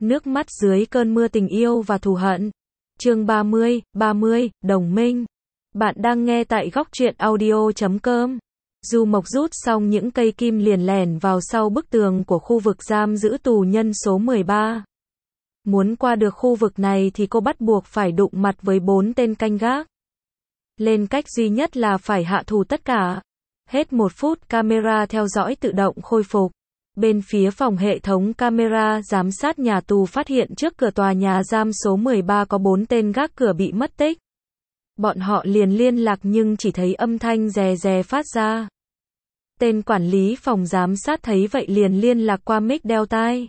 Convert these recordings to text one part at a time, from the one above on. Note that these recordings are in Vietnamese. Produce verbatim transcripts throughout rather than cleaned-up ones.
Nước mắt dưới cơn mưa tình yêu và thù hận. Chương ba mươi, ba mươi, Đồng minh. Bạn đang nghe tại góc truyện audio chấm com. Du Mộc rút xong những cây kim liền lẻn vào sau bức tường của khu vực giam giữ tù nhân số mười ba. Muốn qua được khu vực này thì cô bắt buộc phải đụng mặt với bốn tên canh gác. Lên cách duy nhất là phải hạ thủ tất cả. Hết một phút, camera theo dõi tự động khôi phục. Bên phía phòng hệ thống camera giám sát nhà tù phát hiện trước cửa tòa nhà giam số mười ba có bốn tên gác cửa bị mất tích. Bọn họ liền liên lạc nhưng chỉ thấy âm thanh rè rè phát ra. Tên quản lý phòng giám sát thấy vậy liền liên lạc qua mic đeo tai.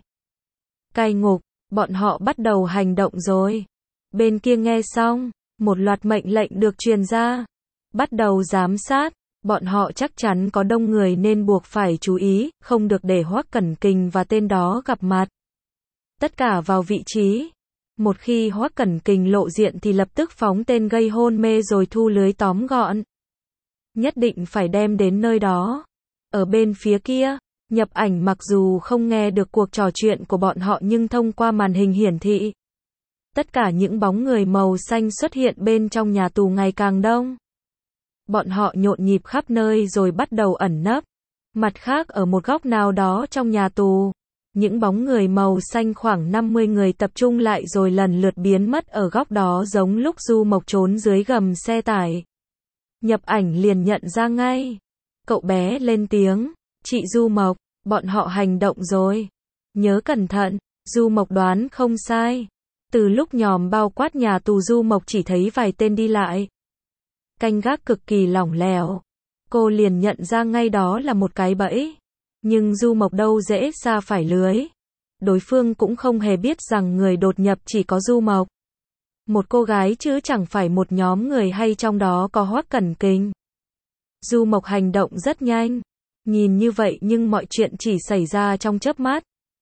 Cai ngục, bọn họ bắt đầu hành động rồi. Bên kia nghe xong, một loạt mệnh lệnh được truyền ra. Bắt đầu giám sát. Bọn họ chắc chắn có đông người nên buộc phải chú ý, không được để Hoắc Cẩn Kình và tên đó gặp mặt. Tất cả vào vị trí. Một khi Hoắc Cẩn Kình lộ diện thì lập tức phóng tên gây hôn mê rồi thu lưới tóm gọn. Nhất định phải đem đến nơi đó. Ở bên phía kia, Nhập Ảnh mặc dù không nghe được cuộc trò chuyện của bọn họ nhưng thông qua màn hình hiển thị. Tất cả những bóng người màu xanh xuất hiện bên trong nhà tù ngày càng đông. Bọn họ nhộn nhịp khắp nơi rồi bắt đầu ẩn nấp. Mặt khác ở một góc nào đó trong nhà tù, những bóng người màu xanh khoảng năm mươi người tập trung lại rồi lần lượt biến mất ở góc đó giống lúc Du Mộc trốn dưới gầm xe tải. Nhập Ảnh liền nhận ra ngay. Cậu bé lên tiếng, chị Du Mộc, bọn họ hành động rồi. Nhớ cẩn thận, Du Mộc đoán không sai. Từ lúc nhòm bao quát nhà tù Du Mộc chỉ thấy vài tên đi lại. Canh gác cực kỳ lỏng lẻo. Cô liền nhận ra ngay đó là một cái bẫy. Nhưng Du Mộc đâu dễ sa phải lưới. Đối phương cũng không hề biết rằng người đột nhập chỉ có Du Mộc. Một cô gái chứ chẳng phải một nhóm người hay trong đó có Hoắc Cẩn Kình. Du Mộc hành động rất nhanh. Nhìn như vậy nhưng mọi chuyện chỉ xảy ra trong chớp mắt.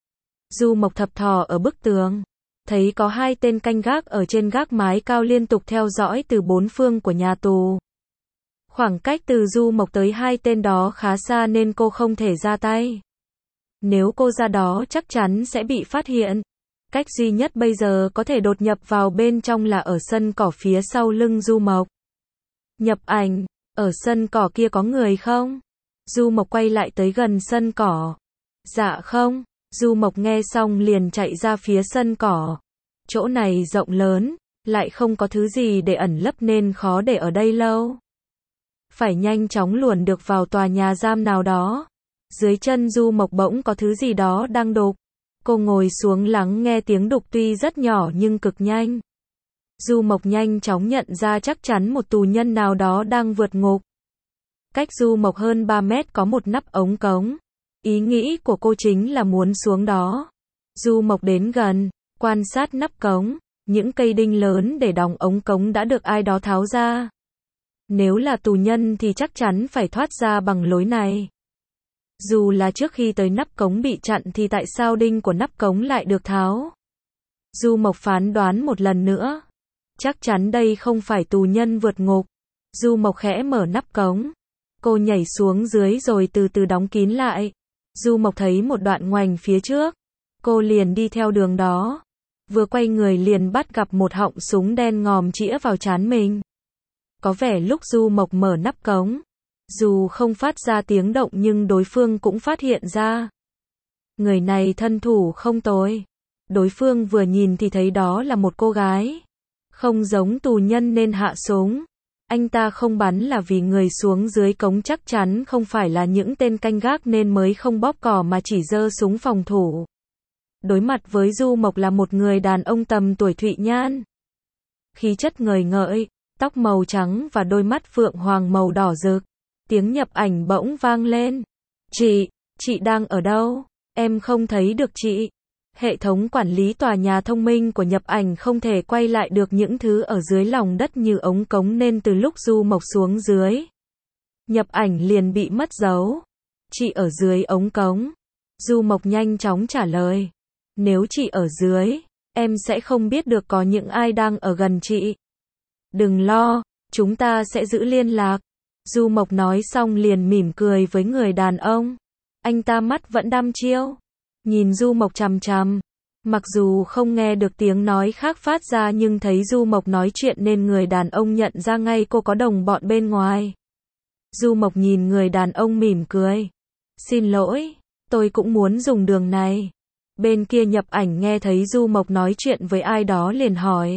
Du Mộc thập thò ở bức tường. Thấy có hai tên canh gác ở trên gác mái cao liên tục theo dõi từ bốn phương của nhà tù. Khoảng cách từ Du Mộc tới hai tên đó khá xa nên cô không thể ra tay. Nếu cô ra đó chắc chắn sẽ bị phát hiện. Cách duy nhất bây giờ có thể đột nhập vào bên trong là ở sân cỏ phía sau lưng Du Mộc. Nhập Ảnh, ở sân cỏ kia có người không? Du Mộc quay lại tới gần sân cỏ. Dạ không. Du Mộc nghe xong liền chạy ra phía sân cỏ. Chỗ này rộng lớn, lại không có thứ gì để ẩn lấp nên khó để ở đây lâu. Phải nhanh chóng luồn được vào tòa nhà giam nào đó. Dưới chân Du Mộc bỗng có thứ gì đó đang đục. Cô ngồi xuống lắng nghe tiếng đục tuy rất nhỏ nhưng cực nhanh. Du Mộc nhanh chóng nhận ra chắc chắn một tù nhân nào đó đang vượt ngục. Cách Du Mộc hơn ba mét có một nắp ống cống. Ý nghĩ của cô chính là muốn xuống đó. Du Mộc đến gần, quan sát nắp cống, những cây đinh lớn để đóng ống cống đã được ai đó tháo ra. Nếu là tù nhân thì chắc chắn phải thoát ra bằng lối này. Dù là trước khi tới nắp cống bị chặn thì tại sao đinh của nắp cống lại được tháo? Du Mộc phán đoán một lần nữa. Chắc chắn đây không phải tù nhân vượt ngục. Du Mộc khẽ mở nắp cống. Cô nhảy xuống dưới rồi từ từ đóng kín lại. Du Mộc thấy một đoạn ngoảnh phía trước. Cô liền đi theo đường đó. Vừa quay người liền bắt gặp một họng súng đen ngòm chĩa vào trán mình. Có vẻ lúc Du Mộc mở nắp cống, dù không phát ra tiếng động nhưng đối phương cũng phát hiện ra. Người này thân thủ không tồi. Đối phương vừa nhìn thì thấy đó là một cô gái. Không giống tù nhân nên hạ súng. Anh ta không bắn là vì người xuống dưới cống chắc chắn không phải là những tên canh gác nên mới không bóp cò mà chỉ giơ súng phòng thủ. Đối mặt với Du Mộc là một người đàn ông tầm tuổi Thụy Nhan. Khí chất ngời ngợi, tóc màu trắng và đôi mắt phượng hoàng màu đỏ rực. Tiếng Nhập Ảnh bỗng vang lên. Chị, chị đang ở đâu? Em không thấy được chị. Hệ thống quản lý tòa nhà thông minh của Nhập Ảnh không thể quay lại được những thứ ở dưới lòng đất như ống cống nên từ lúc Du Mộc xuống dưới, Nhập Ảnh liền bị mất dấu. Chị ở dưới ống cống. Du Mộc nhanh chóng trả lời. Nếu chị ở dưới, em sẽ không biết được có những ai đang ở gần chị. Đừng lo, chúng ta sẽ giữ liên lạc. Du Mộc nói xong liền mỉm cười với người đàn ông. Anh ta mắt vẫn đăm chiêu. Nhìn Du Mộc chằm chằm. Mặc dù không nghe được tiếng nói khác phát ra nhưng thấy Du Mộc nói chuyện nên người đàn ông nhận ra ngay cô có đồng bọn bên ngoài. Du Mộc nhìn người đàn ông mỉm cười. Xin lỗi, tôi cũng muốn dùng đường này. Bên kia Nhập Ảnh nghe thấy Du Mộc nói chuyện với ai đó liền hỏi.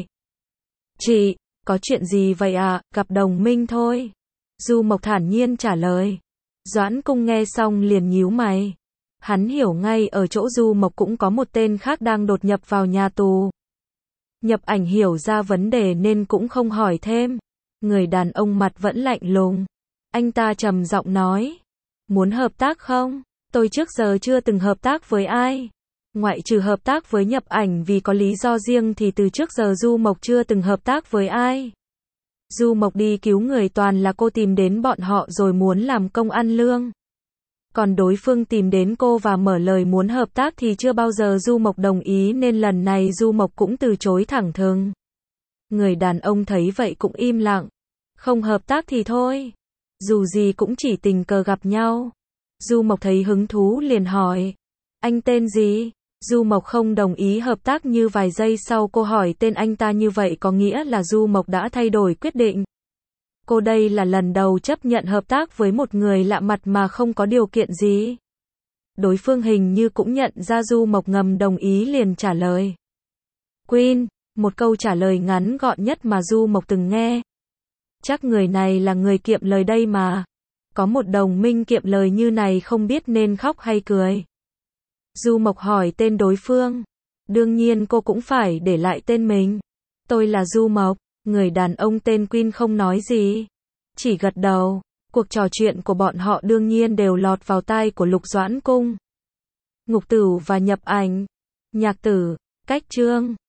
Chị, có chuyện gì vậy ạ? Gặp đồng minh thôi. Du Mộc thản nhiên trả lời. Doãn Cung nghe xong liền nhíu mày. Hắn hiểu ngay ở chỗ Du Mộc cũng có một tên khác đang đột nhập vào nhà tù. Nhập Ảnh hiểu ra vấn đề nên cũng không hỏi thêm. Người đàn ông mặt vẫn lạnh lùng. Anh ta trầm giọng nói. Muốn hợp tác không? Tôi trước giờ chưa từng hợp tác với ai. Ngoại trừ hợp tác với Nhập Ảnh vì có lý do riêng thì từ trước giờ Du Mộc chưa từng hợp tác với ai. Du Mộc đi cứu người toàn là cô tìm đến bọn họ rồi muốn làm công ăn lương. Còn đối phương tìm đến cô và mở lời muốn hợp tác thì chưa bao giờ Du Mộc đồng ý nên lần này Du Mộc cũng từ chối thẳng thừng. Người đàn ông thấy vậy cũng im lặng. Không hợp tác thì thôi. Dù gì cũng chỉ tình cờ gặp nhau. Du Mộc thấy hứng thú liền hỏi. Anh tên gì? Du Mộc không đồng ý hợp tác như vài giây sau cô hỏi tên anh ta như vậy có nghĩa là Du Mộc đã thay đổi quyết định. Cô đây là lần đầu chấp nhận hợp tác với một người lạ mặt mà không có điều kiện gì. Đối phương hình như cũng nhận ra Du Mộc ngầm đồng ý liền trả lời. Queen, một câu trả lời ngắn gọn nhất mà Du Mộc từng nghe. Chắc người này là người kiệm lời đây mà. Có một đồng minh kiệm lời như này không biết nên khóc hay cười. Du Mộc hỏi tên đối phương. Đương nhiên cô cũng phải để lại tên mình. Tôi là Du Mộc. Người đàn ông tên Queen không nói gì. Chỉ gật đầu. Cuộc trò chuyện của bọn họ đương nhiên đều lọt vào tai của Lục Doãn Cung. Ngục Tử và Nhập Ảnh. Nhạc Tử. Cách chương.